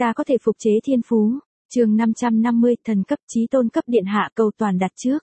Ta có thể phục chế thiên phú. Chương 550, thần cấp chí tôn cấp điện hạ cầu toàn đặt trước.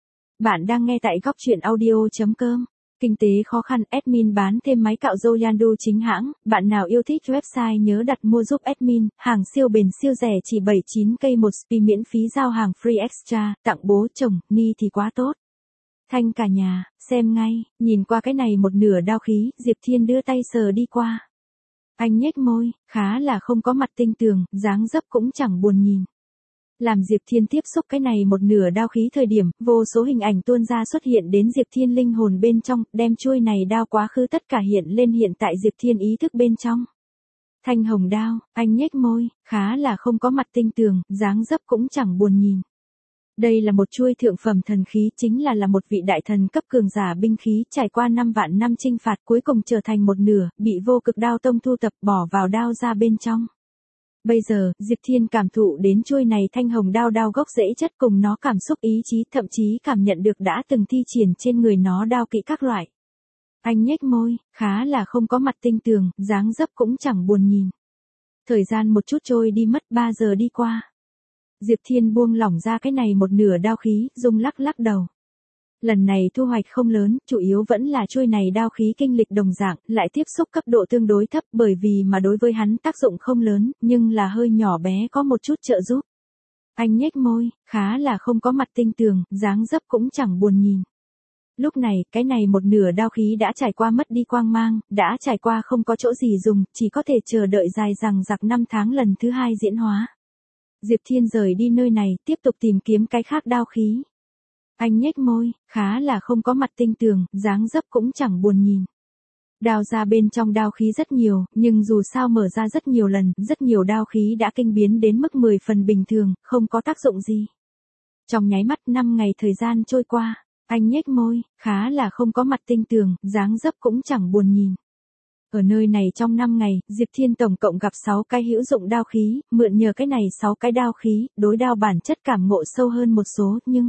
Bạn đang nghe tại góc truyện audio.com. Kinh tế khó khăn, admin bán thêm máy cạo râu Yandu chính hãng, bạn nào yêu thích website nhớ đặt mua giúp admin, hàng siêu bền siêu rẻ chỉ 79k một spi miễn phí giao hàng free extra, tặng bố chồng, ni thì quá tốt. Thanh cả nhà, xem ngay, nhìn qua cái này một nửa đao khí, Diệp Thiên đưa tay sờ đi qua. Anh nhếch môi, khá là không có mặt tinh tường, dáng dấp cũng chẳng buồn nhìn. Làm Diệp Thiên tiếp xúc cái này một nửa đao khí thời điểm, vô số hình ảnh tuôn ra xuất hiện đến Diệp Thiên linh hồn bên trong, đem chuôi này đao quá khứ tất cả hiện lên hiện tại Diệp Thiên ý thức bên trong. Thanh hồng đao, anh nhếch môi, khá là không có mặt tinh tường, dáng dấp cũng chẳng buồn nhìn. Đây là một chuôi thượng phẩm thần khí, chính là một vị đại thần cấp cường giả binh khí, trải qua 5 vạn năm chinh phạt cuối cùng trở thành một nửa, bị vô cực đao tông thu tập bỏ vào đao ra bên trong. Bây giờ, Diệp Thiên cảm thụ đến chuôi này thanh hồng đao đao gốc rễ chất cùng nó cảm xúc ý chí, thậm chí cảm nhận được đã từng thi triển trên người nó đao kỹ các loại. Anh nhếch môi, khá là không có mặt tinh tường, dáng dấp cũng chẳng buồn nhìn. Thời gian một chút trôi đi mất 3 giờ đi qua. Diệp Thiên buông lỏng ra cái này một nửa đao khí, rung lắc lắc đầu. Lần này thu hoạch không lớn, chủ yếu vẫn là chuôi này đao khí kinh lịch đồng dạng, lại tiếp xúc cấp độ tương đối thấp bởi vì mà đối với hắn tác dụng không lớn, nhưng là hơi nhỏ bé có một chút trợ giúp. Anh nhếch môi, khá là không có mặt tinh tường, dáng dấp cũng chẳng buồn nhìn. Lúc này, cái này một nửa đao khí đã trải qua mất đi quang mang, đã trải qua không có chỗ gì dùng, chỉ có thể chờ đợi dài dằng dặc 5 tháng lần thứ 2 diễn hóa. Diệp Thiên rời đi nơi này, tiếp tục tìm kiếm cái khác đao khí. Anh nhếch môi, khá là không có mặt tinh tường, dáng dấp cũng chẳng buồn nhìn. Đao ra bên trong đao khí rất nhiều, nhưng dù sao mở ra rất nhiều lần, rất nhiều đao khí đã kinh biến đến mức 10 phần bình thường, không có tác dụng gì. Trong nháy mắt 5 ngày thời gian trôi qua, anh nhếch môi, khá là không có mặt tinh tường, dáng dấp cũng chẳng buồn nhìn. Ở nơi này trong 5 ngày, Diệp Thiên tổng cộng gặp 6 cái hữu dụng đao khí, mượn nhờ cái này 6 cái đao khí, đối đao bản chất cảm ngộ sâu hơn một số, nhưng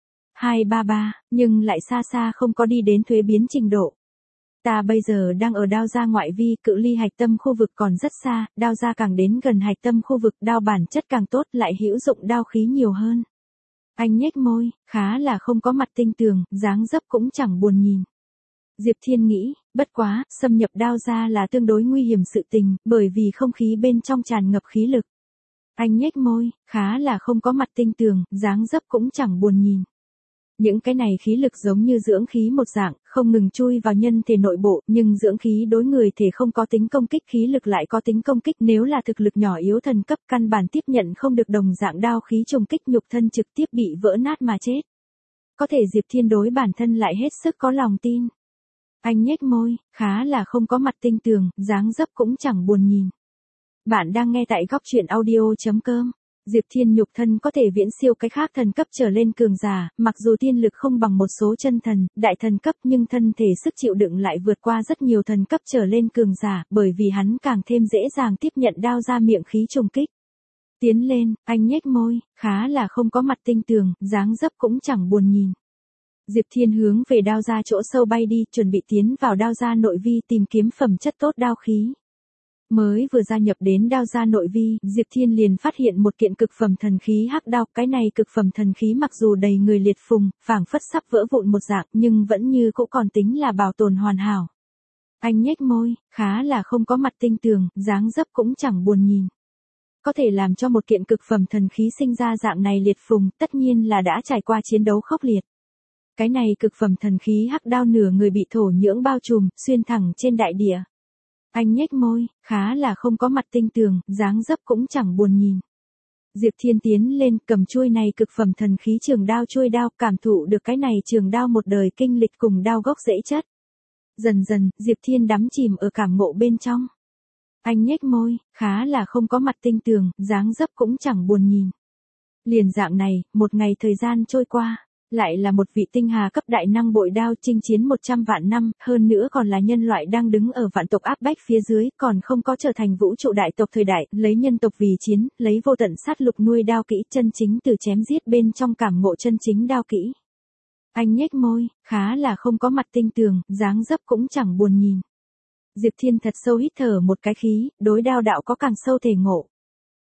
233, nhưng lại xa xa không có đi đến thuế biến trình độ. Ta bây giờ đang ở đao ra ngoại vi, cự ly hạch tâm khu vực còn rất xa, đao ra càng đến gần hạch tâm khu vực, đao bản chất càng tốt, lại hữu dụng đao khí nhiều hơn. Anh nhếch môi, khá là không có mặt tinh tường, dáng dấp cũng chẳng buồn nhìn. Diệp Thiên nghĩ, bất quá, xâm nhập đao ra là tương đối nguy hiểm sự tình, bởi vì không khí bên trong tràn ngập khí lực. Anh nhếch môi, khá là không có mặt tinh tường, dáng dấp cũng chẳng buồn nhìn. Những cái này khí lực giống như dưỡng khí một dạng, không ngừng chui vào nhân thể nội bộ, nhưng dưỡng khí đối người thể không có tính công kích, khí lực lại có tính công kích, nếu là thực lực nhỏ yếu thần cấp căn bản tiếp nhận không được đồng dạng đao khí trùng kích, nhục thân trực tiếp bị vỡ nát mà chết. Có thể Diệp Thiên đối bản thân lại hết sức có lòng tin. Anh nhếch môi, khá là không có mặt tinh tường, dáng dấp cũng chẳng buồn nhìn. Bạn đang nghe tại góc truyện audio.com. Diệp Thiên nhục thân có thể viễn siêu cái khác thần cấp trở lên cường giả, mặc dù tiên lực không bằng một số chân thần, đại thần cấp nhưng thân thể sức chịu đựng lại vượt qua rất nhiều thần cấp trở lên cường giả, bởi vì hắn càng thêm dễ dàng tiếp nhận đao ra miệng khí trùng kích. Tiến lên, anh nhếch môi, khá là không có mặt tinh tường, dáng dấp cũng chẳng buồn nhìn. Diệp Thiên hướng về đao ra chỗ sâu bay đi, chuẩn bị tiến vào đao ra nội vi tìm kiếm phẩm chất tốt đao khí. Mới vừa gia nhập đến đao ra nội vi, Diệp Thiên liền phát hiện một kiện cực phẩm thần khí hắc đao, cái này cực phẩm thần khí mặc dù đầy người liệt phùng, phảng phất sắp vỡ vụn một dạng, nhưng vẫn như cũ còn tính là bảo tồn hoàn hảo. Anh nhếch môi, khá là không có mặt tinh tường, dáng dấp cũng chẳng buồn nhìn. Có thể làm cho một kiện cực phẩm thần khí sinh ra dạng này liệt phùng, tất nhiên là đã trải qua chiến đấu khốc liệt. Cái này cực phẩm thần khí hắc đao nửa người bị thổ nhưỡng bao trùm, xuyên thẳng trên đại địa. Anh nhếch môi, khá là không có mặt tinh tường, dáng dấp cũng chẳng buồn nhìn. Diệp Thiên tiến lên, cầm chuôi này cực phẩm thần khí trường đao chuôi đao, cảm thụ được cái này trường đao một đời kinh lịch cùng đao gốc rễ chất. Dần dần, Diệp Thiên đắm chìm ở cảm ngộ bên trong. Anh nhếch môi, khá là không có mặt tinh tường, dáng dấp cũng chẳng buồn nhìn. Liền dạng này, một ngày thời gian trôi qua. Lại là một vị tinh hà cấp đại năng bội đao chinh chiến 100 vạn năm, hơn nữa còn là nhân loại đang đứng ở vạn tộc áp bách phía dưới, còn không có trở thành vũ trụ đại tộc thời đại, lấy nhân tộc vì chiến, lấy vô tận sát lục nuôi đao kỹ, chân chính từ chém giết bên trong cảm ngộ chân chính đao kỹ. Anh nhếch môi, khá là không có mặt tinh tường, dáng dấp cũng chẳng buồn nhìn. Diệp Thiên thật sâu hít thở một cái khí, đối đao đạo có càng sâu thể ngộ.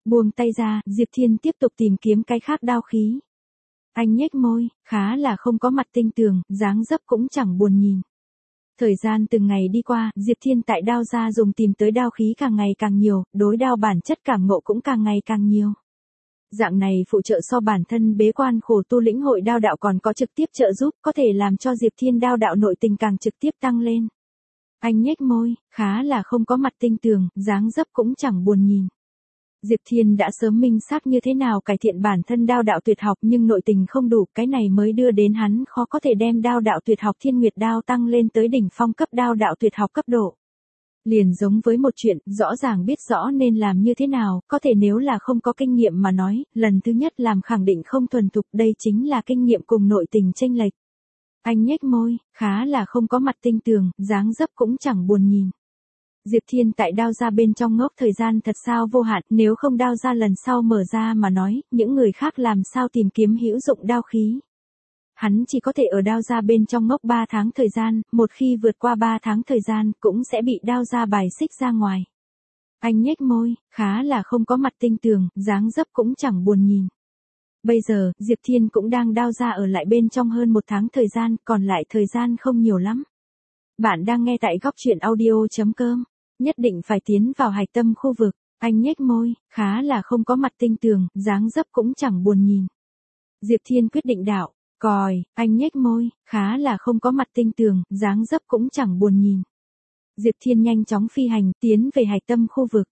Buông tay ra, Diệp Thiên tiếp tục tìm kiếm cái khác đao khí. Anh nhếch môi, khá là không có mặt tinh tường, dáng dấp cũng chẳng buồn nhìn. Thời gian từng ngày đi qua, Diệp Thiên tại đao gia dùng tìm tới đao khí càng ngày càng nhiều, đối đao bản chất cảm ngộ cũng càng ngày càng nhiều. Dạng này phụ trợ so bản thân bế quan khổ tu lĩnh hội đao đạo còn có trực tiếp trợ giúp, có thể làm cho Diệp Thiên đao đạo nội tình càng trực tiếp tăng lên. Anh nhếch môi, khá là không có mặt tinh tường, dáng dấp cũng chẳng buồn nhìn. Diệp Thiên đã sớm minh xác như thế nào cải thiện bản thân đao đạo tuyệt học nhưng nội tình không đủ, cái này mới đưa đến hắn khó có thể đem đao đạo tuyệt học Thiên Nguyệt đao tăng lên tới đỉnh phong cấp đao đạo tuyệt học cấp độ. Liền giống với một chuyện, rõ ràng biết rõ nên làm như thế nào, có thể nếu là không có kinh nghiệm mà nói, lần thứ nhất làm khẳng định không thuần thục, đây chính là kinh nghiệm cùng nội tình chênh lệch. Anh nhếch môi, khá là không có mặt tinh tường, dáng dấp cũng chẳng buồn nhìn. Diệp Thiên tại đao gia bên trong ngốc thời gian thật sao vô hạn, nếu không đao gia lần sau mở ra mà nói, những người khác làm sao tìm kiếm hữu dụng đao khí. Hắn chỉ có thể ở đao gia bên trong ngốc 3 tháng thời gian, một khi vượt qua 3 tháng thời gian, cũng sẽ bị đao gia bài xích ra ngoài. Anh nhếch môi, khá là không có mặt tinh tường, dáng dấp cũng chẳng buồn nhìn. Bây giờ, Diệp Thiên cũng đang đao gia ở lại bên trong hơn 1 tháng thời gian, còn lại thời gian không nhiều lắm. Bạn đang nghe tại góc truyện audio.com. Nhất định phải tiến vào hạch tâm khu vực. Anh nhếch môi, khá là không có mặt tinh tường, dáng dấp cũng chẳng buồn nhìn. Diệp Thiên quyết định đạo. Còi, anh nhếch môi, khá là không có mặt tinh tường, dáng dấp cũng chẳng buồn nhìn. Diệp Thiên nhanh chóng phi hành, tiến về hạch tâm khu vực.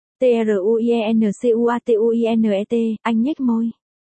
TRUINCUATUINET, anh nhếch môi.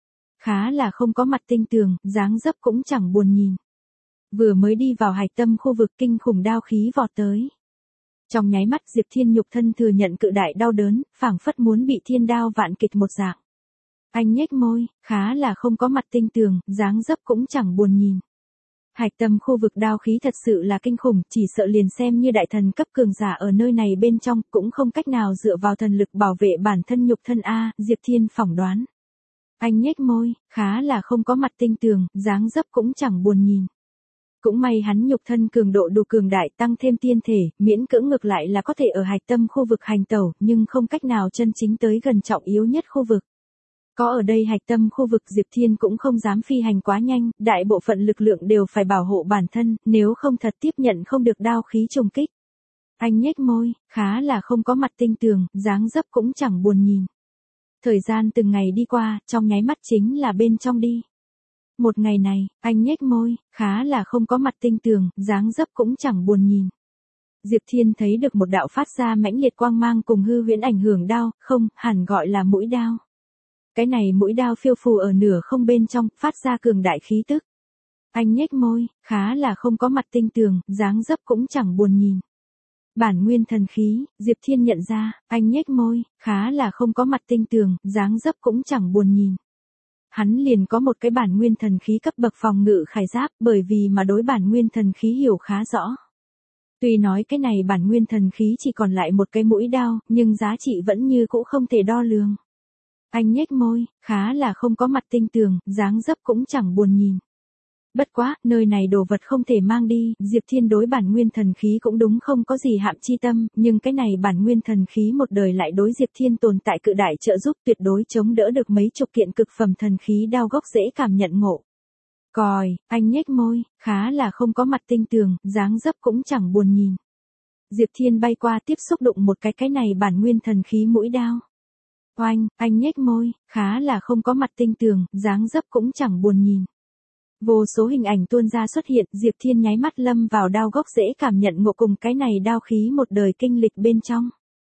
Khá là không có mặt tinh tường, dáng dấp cũng chẳng buồn nhìn. Vừa mới đi vào hạch tâm khu vực kinh khủng đao khí vọt tới. Trong nháy mắt Diệp Thiên nhục thân thừa nhận cự đại đau đớn, phảng phất muốn bị thiên đao vạn kịch một dạng. Anh nhếch môi, khá là không có mặt tinh tường, dáng dấp cũng chẳng buồn nhìn. Hạch tâm khu vực đao khí thật sự là kinh khủng, chỉ sợ liền xem như đại thần cấp cường giả ở nơi này bên trong, cũng không cách nào dựa vào thần lực bảo vệ bản thân nhục thân a, Diệp Thiên phỏng đoán. Anh nhếch môi, khá là không có mặt tinh tường, dáng dấp cũng chẳng buồn nhìn. Cũng may hắn nhục thân cường độ đủ cường đại tăng thêm tiên thể, miễn cưỡng ngược lại là có thể ở hạch tâm khu vực hành tẩu, nhưng không cách nào chân chính tới gần trọng yếu nhất khu vực. Có ở đây hạch tâm khu vực Diệp Thiên cũng không dám phi hành quá nhanh, đại bộ phận lực lượng đều phải bảo hộ bản thân, nếu không thật tiếp nhận không được đao khí trùng kích. Anh nhếch môi, khá là không có mặt tinh tường, dáng dấp cũng chẳng buồn nhìn. Thời gian từng ngày đi qua, trong nháy mắt chính là bên trong đi. Một ngày này, anh nhếch môi, khá là không có mặt tinh tường, dáng dấp cũng chẳng buồn nhìn. Diệp Thiên thấy được một đạo phát ra mãnh liệt quang mang cùng hư huyễn ảnh hưởng đao, không, hẳn gọi là mũi đao. Cái này mũi đao phiêu phù ở nửa không bên trong, phát ra cường đại khí tức. Anh nhếch môi, khá là không có mặt tinh tường, dáng dấp cũng chẳng buồn nhìn. Bản nguyên thần khí, Diệp Thiên nhận ra, anh nhếch môi, khá là không có mặt tinh tường, dáng dấp cũng chẳng buồn nhìn. Hắn liền có một cái bản nguyên thần khí cấp bậc phòng ngự khải giáp, bởi vì mà đối bản nguyên thần khí hiểu khá rõ. Tuy nói cái này bản nguyên thần khí chỉ còn lại một cái mũi đao, nhưng giá trị vẫn như cũ không thể đo lường. Anh nhếch môi, khá là không có mặt tinh tường, dáng dấp cũng chẳng buồn nhìn. Bất quá, nơi này đồ vật không thể mang đi, Diệp Thiên đối bản nguyên thần khí cũng đúng không có gì hạm chi tâm, nhưng cái này bản nguyên thần khí một đời lại đối Diệp Thiên tồn tại cự đại trợ giúp tuyệt đối chống đỡ được mấy chục kiện cực phẩm thần khí đao gốc dễ cảm nhận ngộ. Còi, anh nhếch môi, khá là không có mặt tinh tường, dáng dấp cũng chẳng buồn nhìn. Diệp Thiên bay qua tiếp xúc đụng một cái này bản nguyên thần khí mũi đao. Oanh, anh nhếch môi, khá là không có mặt tinh tường, dáng dấp cũng chẳng buồn nhìn. Vô số hình ảnh tuôn ra xuất hiện, Diệp Thiên nháy mắt lâm vào đao gốc dễ cảm nhận ngộ cùng cái này đao khí một đời kinh lịch bên trong.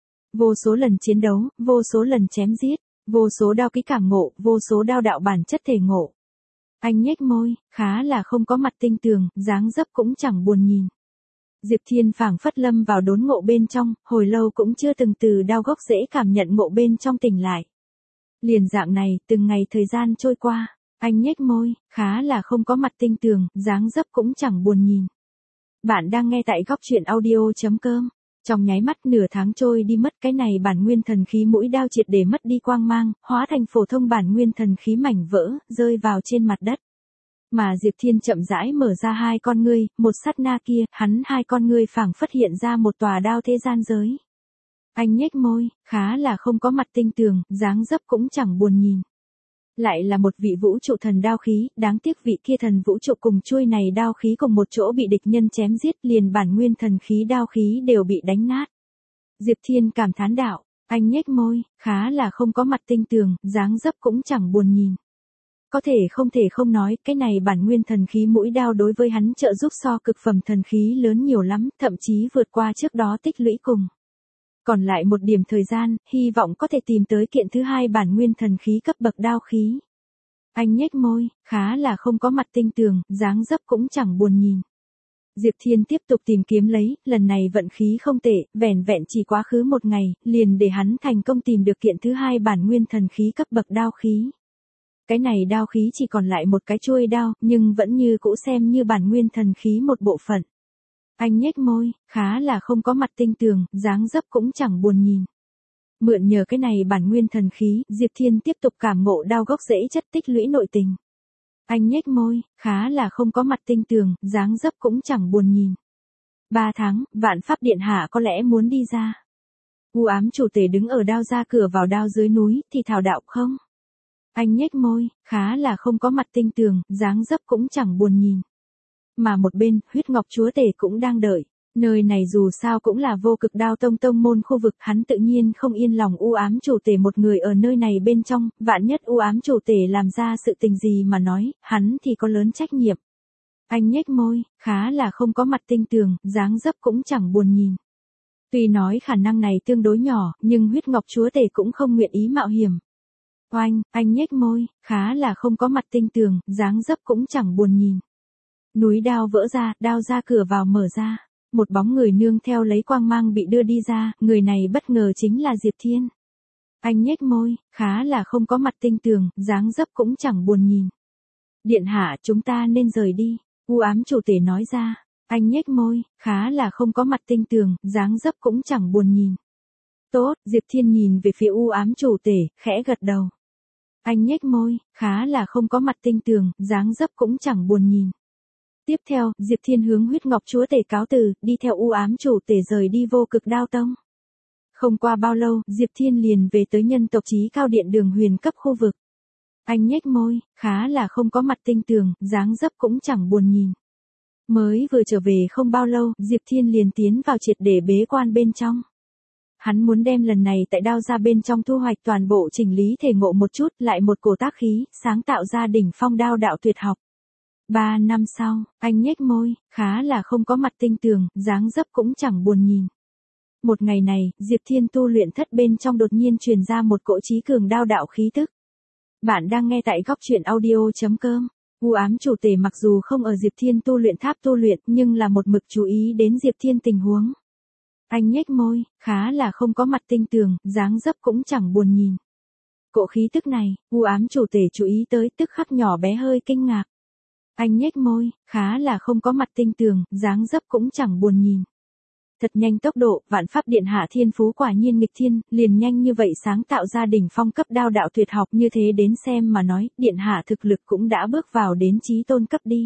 Vô số lần chiến đấu, vô số lần chém giết, vô số đao kỹ cảm ngộ, vô số đao đạo bản chất thể ngộ. Anh nhếch môi, khá là không có mặt tinh tường, dáng dấp cũng chẳng buồn nhìn. Diệp Thiên phảng phất lâm vào đốn ngộ bên trong, hồi lâu cũng chưa từng từ đao gốc dễ cảm nhận ngộ bên trong tỉnh lại. Liền dạng này, từng ngày thời gian trôi qua. Anh nhếch môi, khá là không có mặt tinh tường, dáng dấp cũng chẳng buồn nhìn. Bạn đang nghe tại góc truyện audio.com. Trong nháy mắt nửa tháng trôi đi mất cái này bản nguyên thần khí mũi đao triệt để mất đi quang mang, hóa thành phổ thông bản nguyên thần khí mảnh vỡ, rơi vào trên mặt đất. Mà Diệp Thiên chậm rãi mở ra hai con ngươi, một sát na kia, hắn hai con ngươi phảng phất hiện ra một tòa đao thế gian giới. Anh nhếch môi, khá là không có mặt tinh tường, dáng dấp cũng chẳng buồn nhìn. Lại là một vị vũ trụ thần đao khí, đáng tiếc vị kia thần vũ trụ cùng chuôi này đao khí cùng một chỗ bị địch nhân chém giết, liền bản nguyên thần khí đao khí đều bị đánh nát. Diệp Thiên cảm thán đạo, anh nhếch môi, khá là không có mặt tinh tường, dáng dấp cũng chẳng buồn nhìn. Có thể không nói, cái này bản nguyên thần khí mũi đao đối với hắn trợ giúp so cực phẩm thần khí lớn nhiều lắm, thậm chí vượt qua trước đó tích lũy cùng. Còn lại một điểm thời gian, hy vọng có thể tìm tới kiện thứ hai bản nguyên thần khí cấp bậc đao khí. Anh nhếch môi, khá là không có mặt tinh tường, dáng dấp cũng chẳng buồn nhìn. Diệp Thiên tiếp tục tìm kiếm lấy, lần này vận khí không tệ, vẻn vẹn chỉ quá khứ một ngày, liền để hắn thành công tìm được kiện thứ hai bản nguyên thần khí cấp bậc đao khí. Cái này đao khí chỉ còn lại một cái chuôi đao, nhưng vẫn như cũ xem như bản nguyên thần khí một bộ phận. Anh nhếch môi, khá là không có mặt tinh tường, dáng dấp cũng chẳng buồn nhìn. Mượn nhờ cái này bản nguyên thần khí, Diệp Thiên tiếp tục cảm ngộ đao gốc rễ chất tích lũy nội tình. Anh nhếch môi, khá là không có mặt tinh tường, dáng dấp cũng chẳng buồn nhìn. 3 tháng, Vạn Pháp Điện Hạ có lẽ muốn đi ra. U ám chủ tể đứng ở đao ra cửa vào đao dưới núi, thì thảo đạo không? Anh nhếch môi, khá là không có mặt tinh tường, dáng dấp cũng chẳng buồn nhìn. Mà một bên, huyết ngọc chúa tể cũng đang đợi. Nơi này dù sao cũng là vô cực đao tông môn khu vực, hắn tự nhiên không yên lòng u ám chủ tể một người ở nơi này bên trong, vạn nhất u ám chủ tể làm ra sự tình gì mà nói, hắn thì có lớn trách nhiệm. Anh nhếch môi, khá là không có mặt tinh tường, dáng dấp cũng chẳng buồn nhìn. Tuy nói khả năng này tương đối nhỏ, nhưng huyết ngọc chúa tể cũng không nguyện ý mạo hiểm. Oanh, anh nhếch môi, khá là không có mặt tinh tường, dáng dấp cũng chẳng buồn nhìn. Núi đao vỡ ra, đao ra cửa vào mở ra. Một bóng người nương theo lấy quang mang bị đưa đi ra, người này bất ngờ chính là Diệp Thiên. Anh nhếch môi, khá là không có mặt tinh tường, dáng dấp cũng chẳng buồn nhìn. Điện hạ, chúng ta nên rời đi, u ám chủ tể nói ra. Anh nhếch môi, khá là không có mặt tinh tường, dáng dấp cũng chẳng buồn nhìn. Tốt, Diệp Thiên nhìn về phía u ám chủ tể, khẽ gật đầu. Anh nhếch môi, khá là không có mặt tinh tường, dáng dấp cũng chẳng buồn nhìn. Tiếp theo, Diệp Thiên hướng huyết ngọc chúa tể cáo từ, đi theo u ám chủ tể rời đi vô cực đao tông. Không qua bao lâu, Diệp Thiên liền về tới nhân tộc chí cao điện đường huyền cấp khu vực. Anh nhếch môi, khá là không có mặt tinh tường, dáng dấp cũng chẳng buồn nhìn. Mới vừa trở về không bao lâu, Diệp Thiên liền tiến vào triệt để bế quan bên trong. Hắn muốn đem lần này tại đao ra bên trong thu hoạch toàn bộ chỉnh lý thể ngộ một chút, lại một cổ tác khí, sáng tạo ra đỉnh phong đao đạo tuyệt học. 3 năm sau, anh nhếch môi, khá là không có mặt tinh tường, dáng dấp cũng chẳng buồn nhìn. Một ngày này, Diệp Thiên tu luyện thất bên trong đột nhiên truyền ra một cỗ trí cường đao đạo khí tức. Bạn đang nghe tại góc truyện audio.com. U ám chủ tể mặc dù không ở Diệp Thiên tu luyện tháp tu luyện, nhưng là một mực chú ý đến Diệp Thiên tình huống. Anh nhếch môi, khá là không có mặt tinh tường, dáng dấp cũng chẳng buồn nhìn. Cỗ khí tức này, u ám chủ tể chú ý tới, tức khắc nhỏ bé hơi kinh ngạc. Anh nhếch môi, khá là không có mặt tinh tường, dáng dấp cũng chẳng buồn nhìn. Thật nhanh tốc độ, Vạn Pháp Điện Hạ thiên phú quả nhiên nghịch thiên, liền nhanh như vậy sáng tạo ra đỉnh phong cấp đao đạo tuyệt học, như thế đến xem mà nói, Điện Hạ thực lực cũng đã bước vào đến chí tôn cấp đi.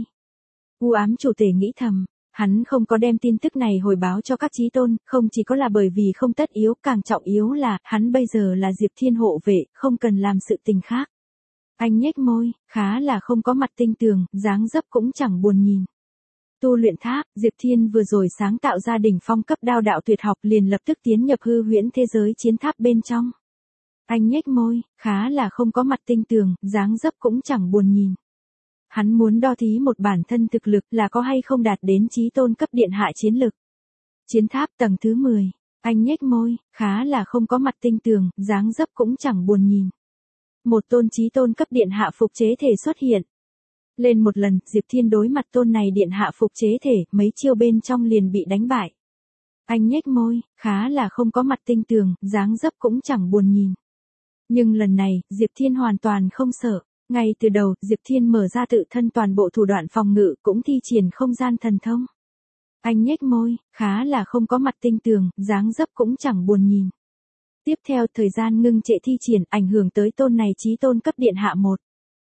U ám chủ tể nghĩ thầm, hắn không có đem tin tức này hồi báo cho các chí tôn, không chỉ có là bởi vì không tất yếu, càng trọng yếu là, hắn bây giờ là Diệp Thiên hộ vệ, không cần làm sự tình khác. Anh nhếch môi, khá là không có mặt tinh tường, dáng dấp cũng chẳng buồn nhìn. Tu luyện tháp, Diệp Thiên vừa rồi sáng tạo ra đỉnh phong cấp đao đạo tuyệt học liền lập tức tiến nhập hư huyễn thế giới chiến tháp bên trong. Anh nhếch môi, khá là không có mặt tinh tường, dáng dấp cũng chẳng buồn nhìn. Hắn muốn đo thí một bản thân thực lực là có hay không đạt đến chí tôn cấp điện hạ chiến lực. Chiến tháp tầng thứ 10, anh nhếch môi, khá là không có mặt tinh tường, dáng dấp cũng chẳng buồn nhìn. Một tôn chí tôn cấp điện hạ phục chế thể xuất hiện. Lên một lần, Diệp Thiên đối mặt tôn này điện hạ phục chế thể, mấy chiêu bên trong liền bị đánh bại. Anh nhếch môi, khá là không có mặt tinh tường, dáng dấp cũng chẳng buồn nhìn. Nhưng lần này, Diệp Thiên hoàn toàn không sợ. Ngay từ đầu, Diệp Thiên mở ra tự thân toàn bộ thủ đoạn phòng ngự, cũng thi triển không gian thần thông. Anh nhếch môi, khá là không có mặt tinh tường, dáng dấp cũng chẳng buồn nhìn. Tiếp theo thời gian ngưng trệ thi triển ảnh hưởng tới tôn này chí tôn cấp điện hạ 1.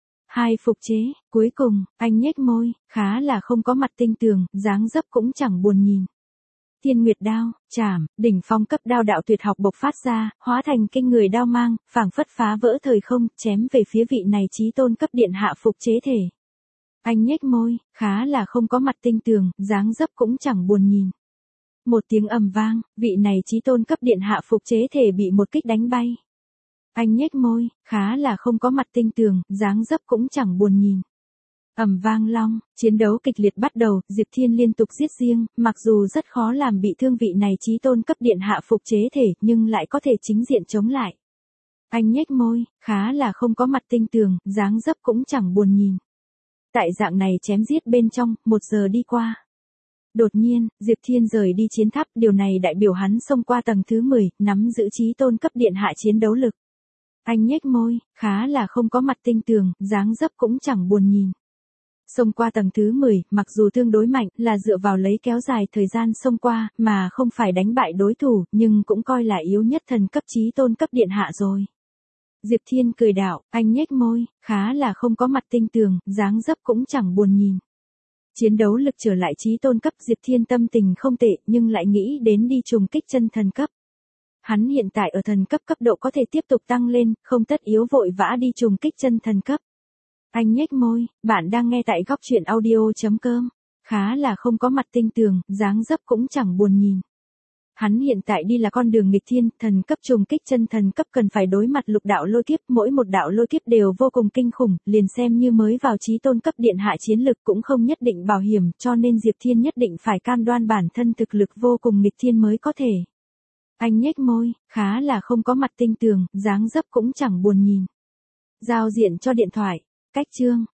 2 phục chế, cuối cùng, anh nhếch môi, khá là không có mặt tinh tường, dáng dấp cũng chẳng buồn nhìn. Tiên Nguyệt đao, chảm, đỉnh phong cấp đao đạo tuyệt học bộc phát ra, hóa thành kinh người đao mang, phảng phất phá vỡ thời không, chém về phía vị này chí tôn cấp điện hạ phục chế thể. Anh nhếch môi, khá là không có mặt tinh tường, dáng dấp cũng chẳng buồn nhìn. Một tiếng ầm vang, vị này chí tôn cấp điện hạ phục chế thể bị một kích đánh bay. Anh nhếch môi, khá là không có mặt tinh tường, dáng dấp cũng chẳng buồn nhìn. Ầm vang long, chiến đấu kịch liệt bắt đầu, Diệp Thiên liên tục giết riêng, mặc dù rất khó làm bị thương vị này chí tôn cấp điện hạ phục chế thể, nhưng lại có thể chính diện chống lại. Anh nhếch môi, khá là không có mặt tinh tường, dáng dấp cũng chẳng buồn nhìn. Tại dạng này chém giết bên trong, 1 giờ đi qua. Đột nhiên, Diệp Thiên rời đi chiến tháp, điều này đại biểu hắn xông qua tầng thứ 10, nắm giữ chí tôn cấp điện hạ chiến đấu lực. Anh nhếch môi, khá là không có mặt tinh tường, dáng dấp cũng chẳng buồn nhìn. Xông qua tầng thứ 10, mặc dù tương đối mạnh, là dựa vào lấy kéo dài thời gian xông qua, mà không phải đánh bại đối thủ, nhưng cũng coi là yếu nhất thần cấp chí tôn cấp điện hạ rồi. Diệp Thiên cười đạo, anh nhếch môi, khá là không có mặt tinh tường, dáng dấp cũng chẳng buồn nhìn. Chiến đấu lực trở lại chí tôn cấp, Diệp Thiên tâm tình không tệ, nhưng lại nghĩ đến đi trùng kích chân thần cấp. Hắn hiện tại ở thần cấp cấp độ có thể tiếp tục tăng lên, không tất yếu vội vã đi trùng kích chân thần cấp. Anh nhếch môi, bạn đang nghe tại góc truyện audio.com. Khá là không có mặt tinh tường, dáng dấp cũng chẳng buồn nhìn. Hắn hiện tại đi là con đường nghịch thiên, thần cấp trùng kích chân thần cấp cần phải đối mặt lục đạo lôi kiếp, mỗi một đạo lôi kiếp đều vô cùng kinh khủng, liền xem như mới vào chí tôn cấp điện hạ chiến lực cũng không nhất định bảo hiểm, cho nên Diệp Thiên nhất định phải cam đoan bản thân thực lực vô cùng nghịch thiên mới có thể. Anh nhếch môi, khá là không có mặt tinh tường, dáng dấp cũng chẳng buồn nhìn. Giao diện cho điện thoại. Cách chương,